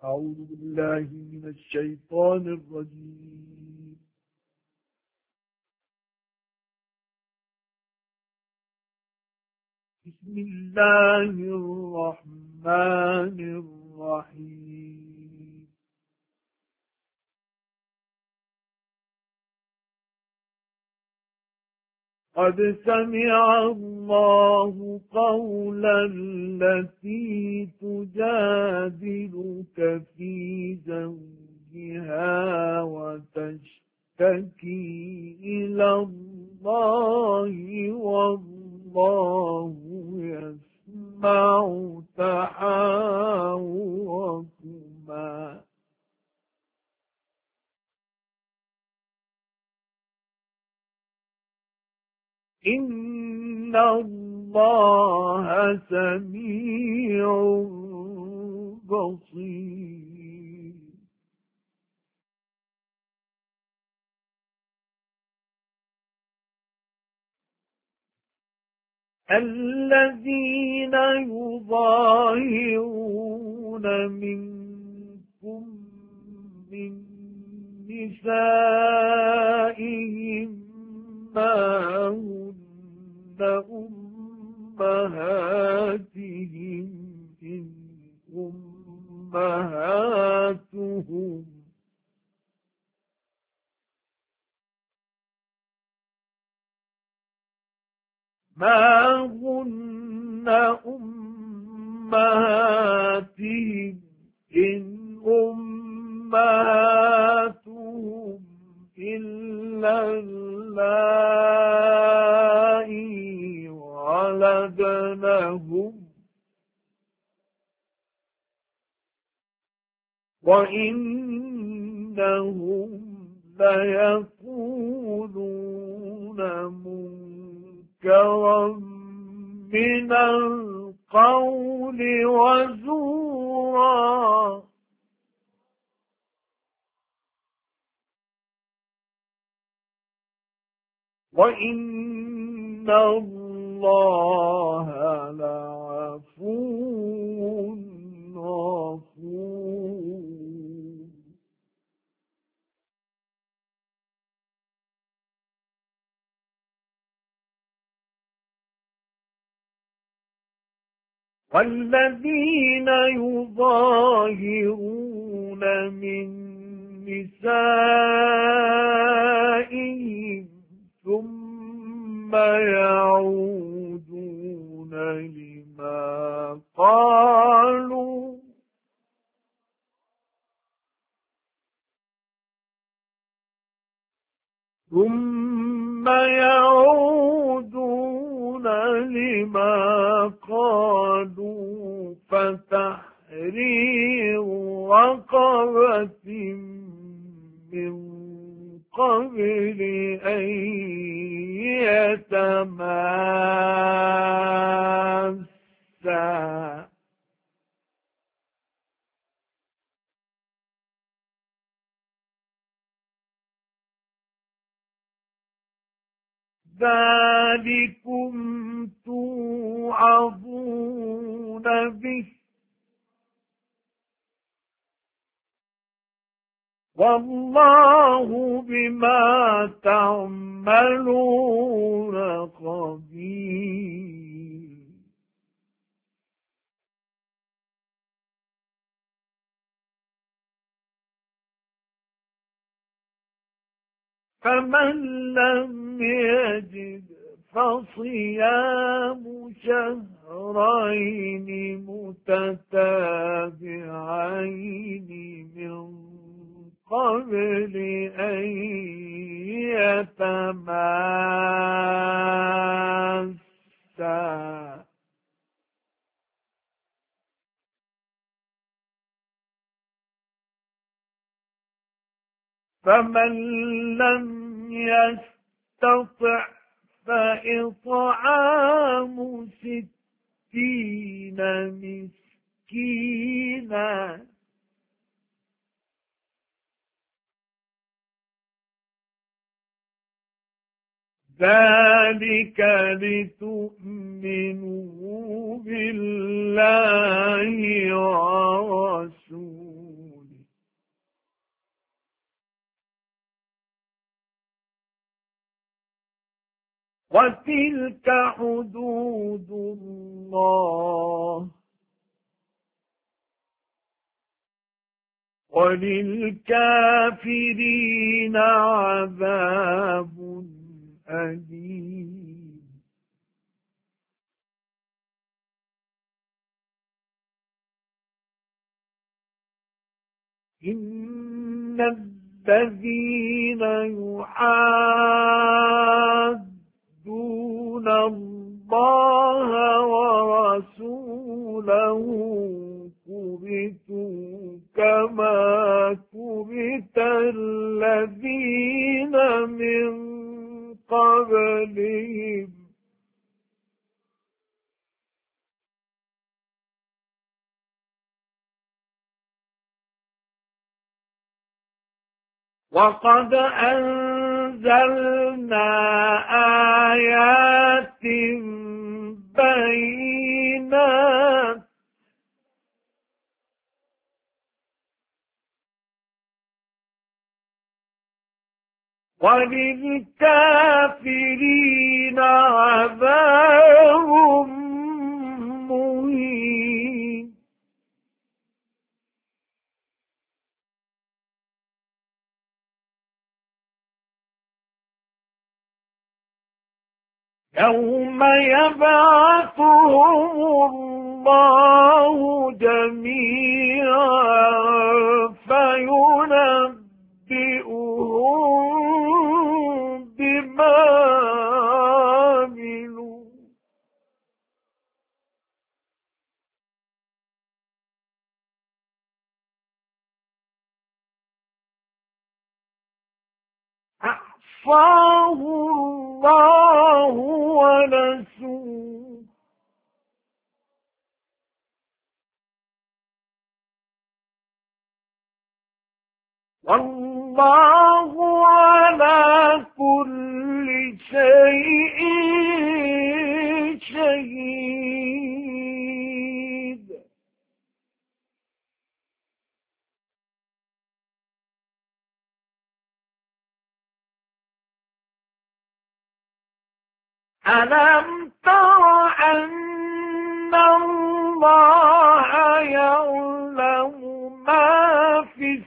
أعوذ بالله من الشيطان الرجيم. بسم الله الرحمن الرحيم. قد سمع الله قول التي تجادلك في زوجها وتشتكي إلى الله والله يسمع تحاوركما. إن الله سميع بصير. الذين يظاهرون منكم من نسائهم ما هن أمهاتهم إن أمهاتهم ما هن أمهاتهم إن أمهاتهم إلا اللائي ولدنهم وإنهم ليقولون منكرا من القول وزورا. وإن الله لعفو غفور. والذين يظاهرون من نسائهم ثم يعودون لما قالوا فتحرير رقبة من قبل أن يتماسا. ذلكم توعظون به والله بما تعملون خبير. فمن لم يجد فصيام شهرين متتابعين من قبل أن يتماسا. فمن لم يستطع فإطعام 60 مسكينا ذلك لتؤمنوا بالله ورسوله وتلك حدود الله وللكافرين عذاب أليم. إن الذين يحادون الله ورسوله كبتوا كما كبت الذين من قبلهم وقد أنزلنا آيات بينات وللكافرين عذاب مهين. يوم يبعثهم الله جميعا فينبئهم بما عملوا أحصاه الله ونسوه والله على كل شيء شهيد. ألم تر أن الله يعلم ما في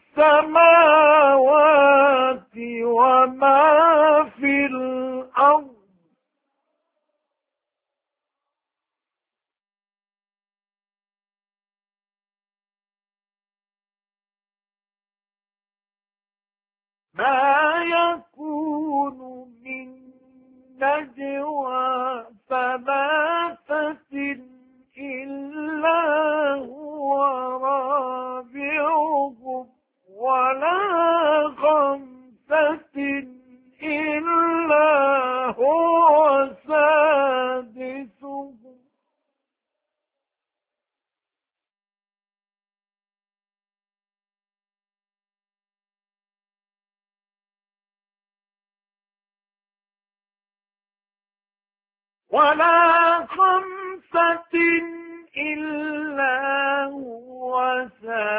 السماوات وما في الأرض ما يكون من نجوى ثلاثة إلا هو رابعهم ولا خمسة إلا هو سادسهم ولا خمسة إلا هو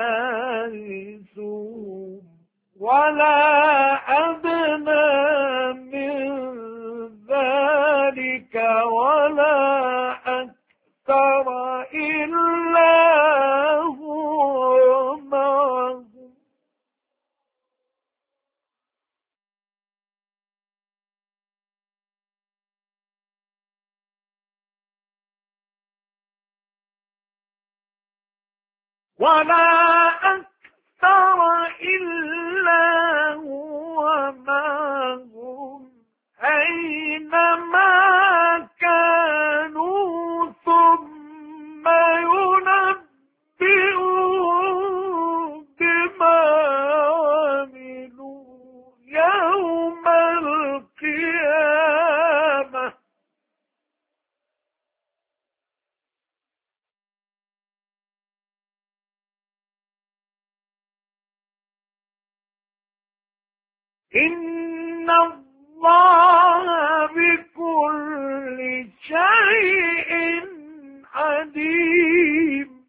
سادسهم ولا أدنى من ذلك ولا أكثر إلا هو معهم ولا أكثر إلا هو معهم أينما كانوا ثم ينبئهم بما عملوا يوم القيامة إن الله بكل شيء عليم.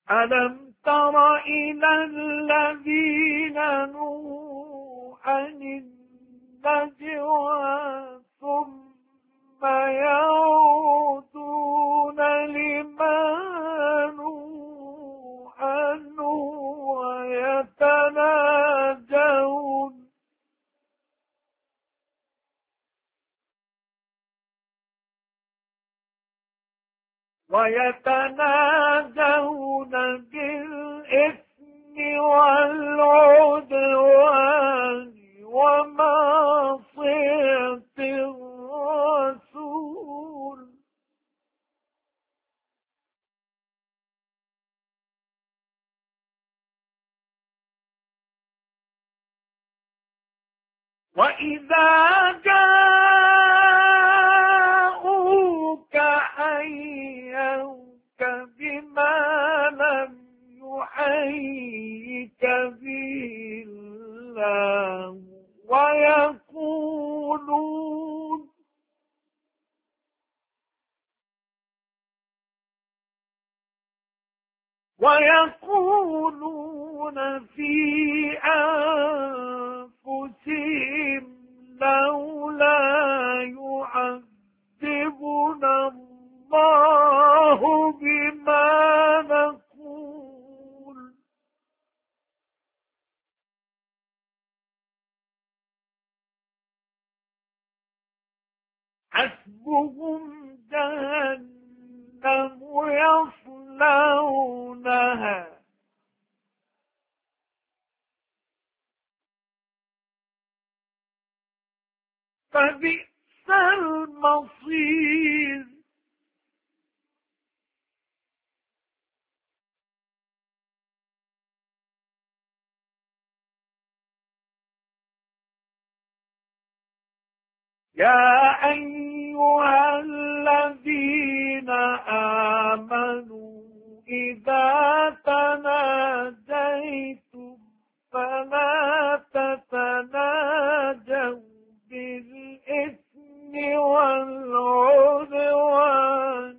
ألم تر إلى الذين نهوا عن النجوى ثم يعودون لما نهوا عنه ويتناجون بالإثم والعدوان ومعصية الرسول وإذا جاءوك حيوك بما لم يحيك به الله ويقولون في أنفسهم لولا يعذبنا الله بما نقول حسبهم جهنم يصلونها فبئس المصير يا أيها الذين آمنوا إذا تناجيتم فلا تتناجوا بالإثم والعدوان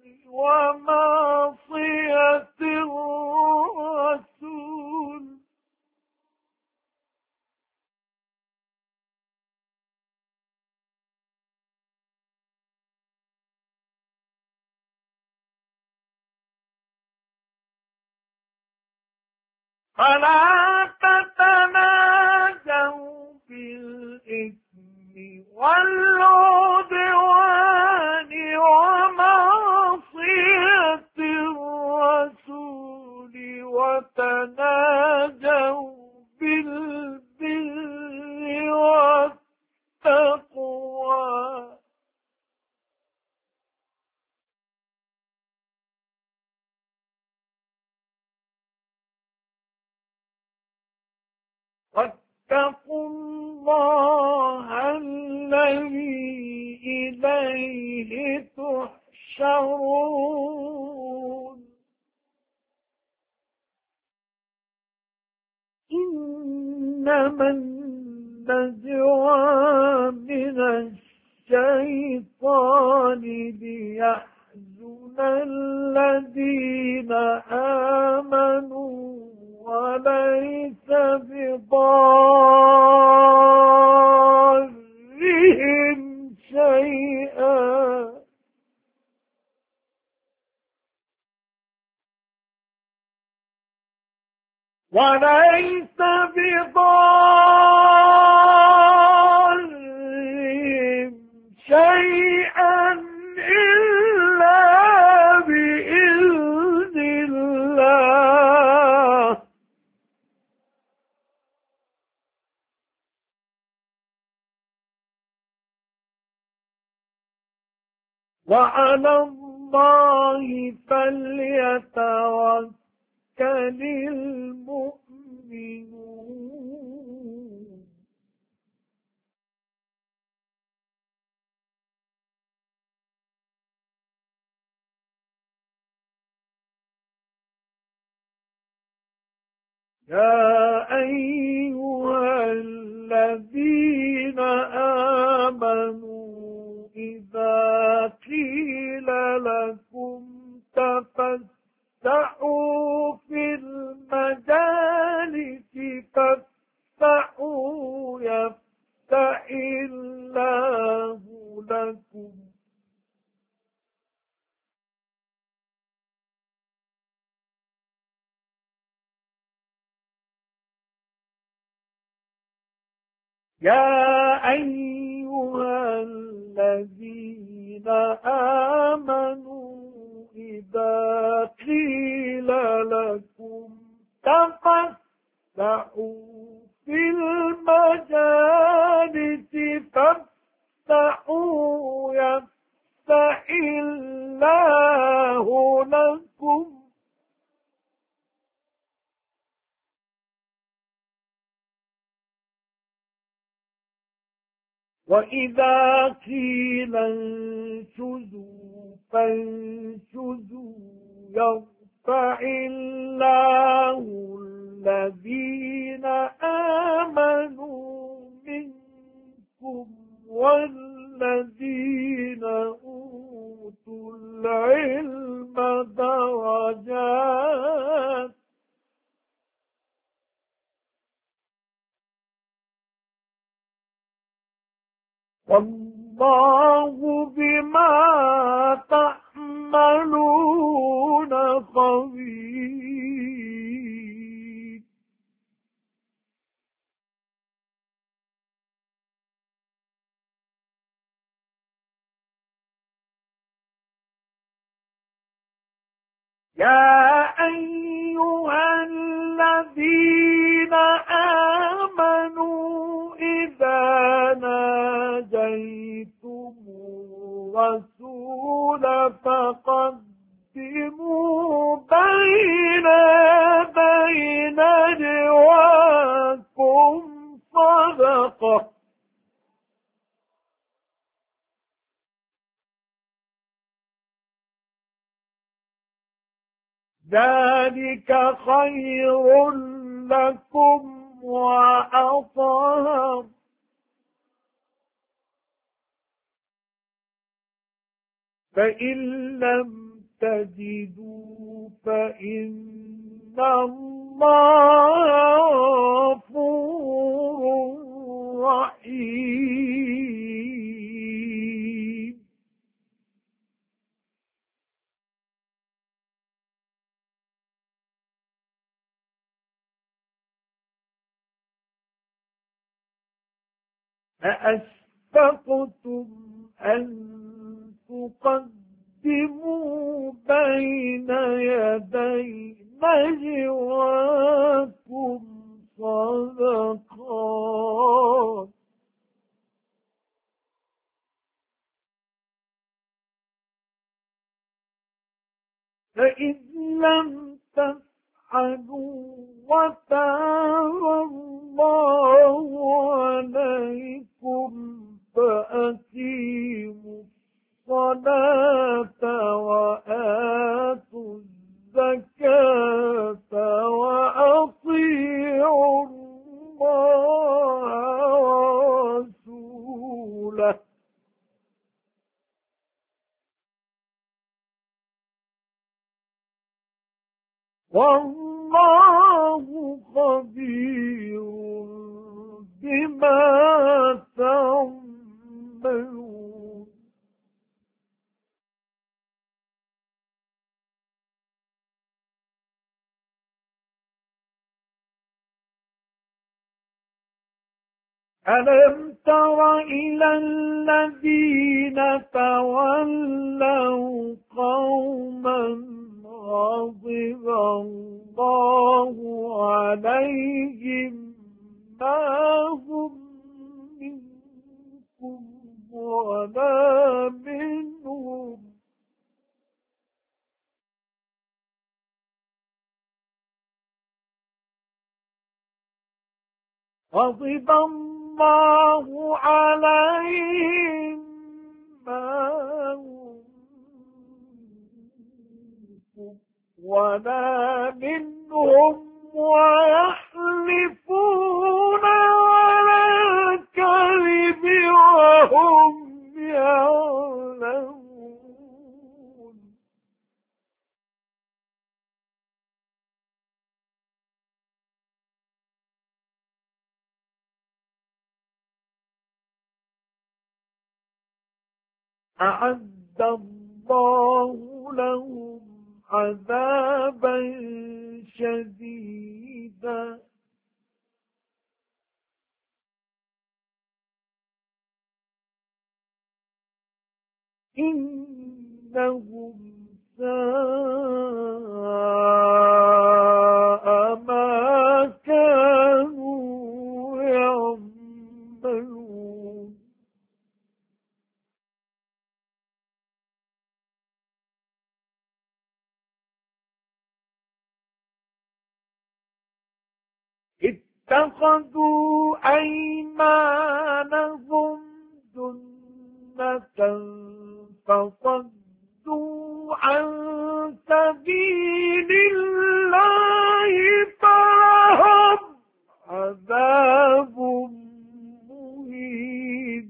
ومعصية الرسول فلا تتناجوا بالإثم والعدوان ومعصية الرسول وتناجوا بالبر والتقوى واتقوا الله الذي إليه تحشرون إنما النجوى من الشيطان ليحزن الذين آمنوا وليس بضارهم شيئا وليس بضارهم شيئا إلا بإذن الله وعلى الله فليتوكل المؤمنون يا أيها الذين آمنوا إذا قيل لكم تفسحوا في لكم يا أيها الذين آمنوا إذا قيل لكم تفسحوا في المجالس فافسحوا يفسح الله لكم وإذا قيل انشزوا فانشزوا يرفع الله الذين آمنوا منكم والذين أوتوا العلم درجات والله بما تعملون خبير يا أيها الذين آمنوا إذا ناجيتم الرسول فقدموا بين نجواكم صدقة ذلك خير لكم وأطهر فإن لم تجدوا فإن الله غفور رحيم أأشفقتم أن تقدموا بين يدي نجواكم صدقات فإذ لم تفعلوا وتاب الله عليكم فأقيموا الصلاة وآتوا الزكاة وأطيعوا الله ورسوله والله خبير بما تعملون ألم تر إلى الذين تولوا قوما غضب الله عليهم ما هم منكم ولا منهم غضب الله عليهم ما هم منكم ولا منهم ويحلفون على الكذب وهم يعلمون أعد الله لهم عذابا شديدا إنهم ساء ما كانوا يعملون اتخذوا أيمانهم جنة فصدوا عن سبيل الله فلهم عذاب مهين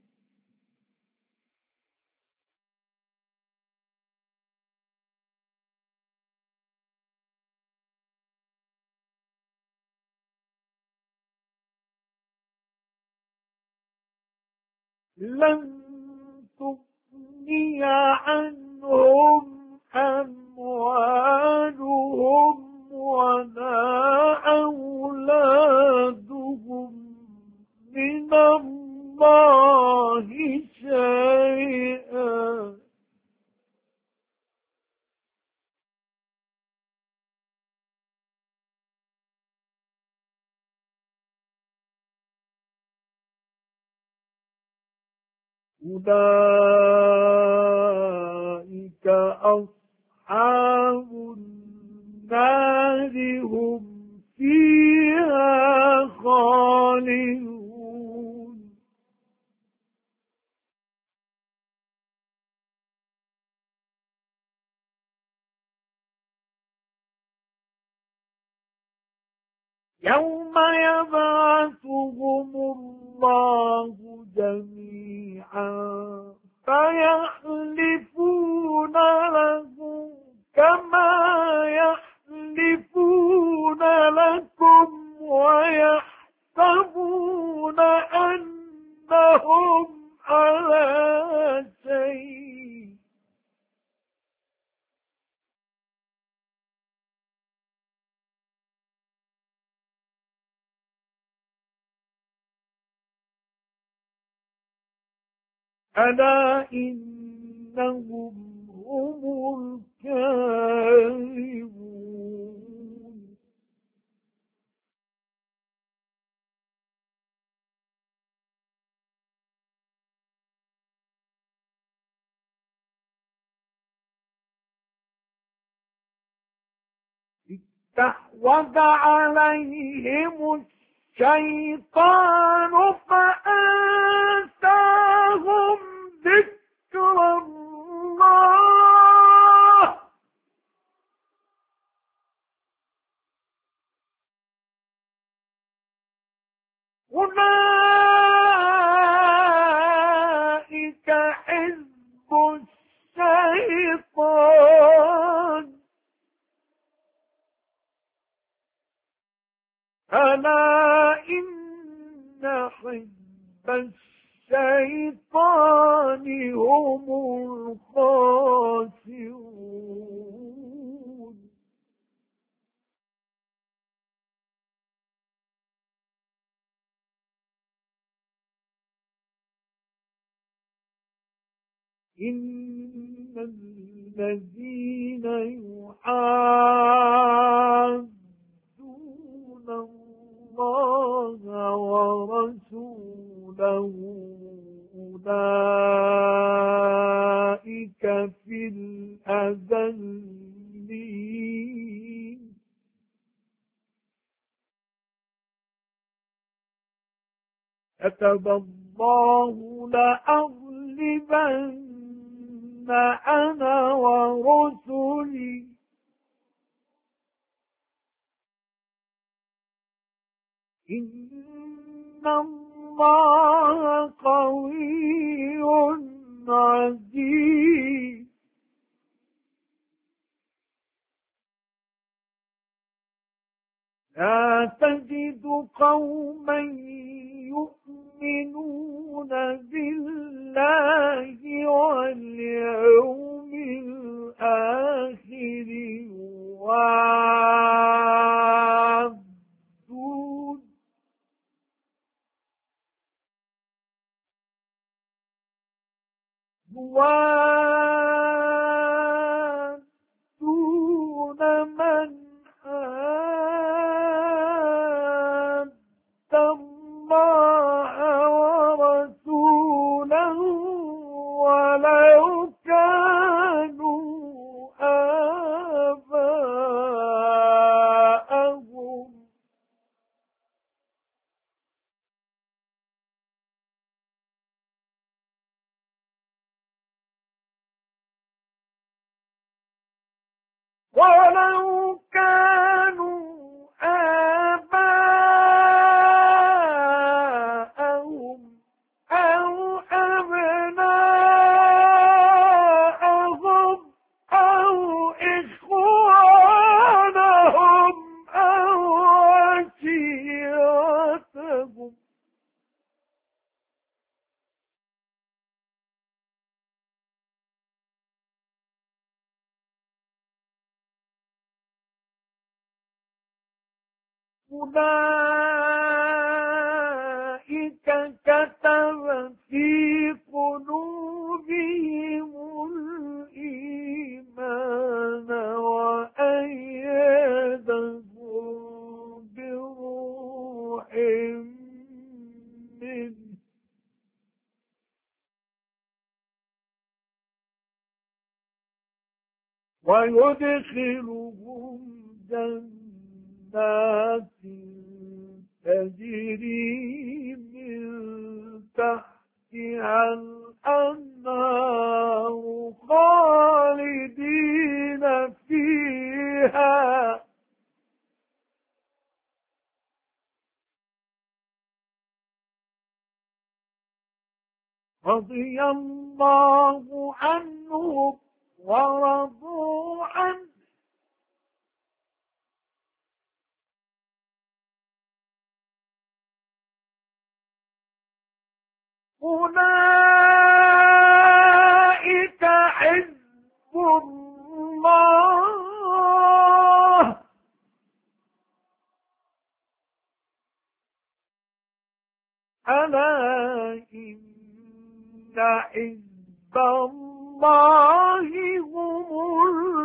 لن تغني عنهم أموالهم ولا أولادهم من الله شيئا أولئك أصحاب النار هم فيها خالدون يوم يبعثهم الله جميعا فيحلفون له كما يحلفون لكم ويحسبون أنهم على شيء ألا إنهم هم الكاذبون استحوذ عليهم الشيطان فأنساهم ذكر الله أولئك حزب الشيطان ألا إن حزب الشيطان هم الخاسرون إن الذين يحادون الله ورسوله أولئك في الأذلين كتب الله لأغلبن أنا ورسلي إن الله قوي عزيز لا تجد قوما يؤمنون بالله يوادون من حاد الله ورسوله ولو كانوا آباءهم ولو كانوا آباءهم أو أبناءهم أو إخوانهم أو عشيرتهم أولئك كتب في قلوبهم الإيمان وأيدهم بروح منه ويدخلهم جنات تجري من تحتها الأنهار خالدين فيها رضي الله عنهم ورضوا عنه أولئك حزب الله ألا إن حزب الله هم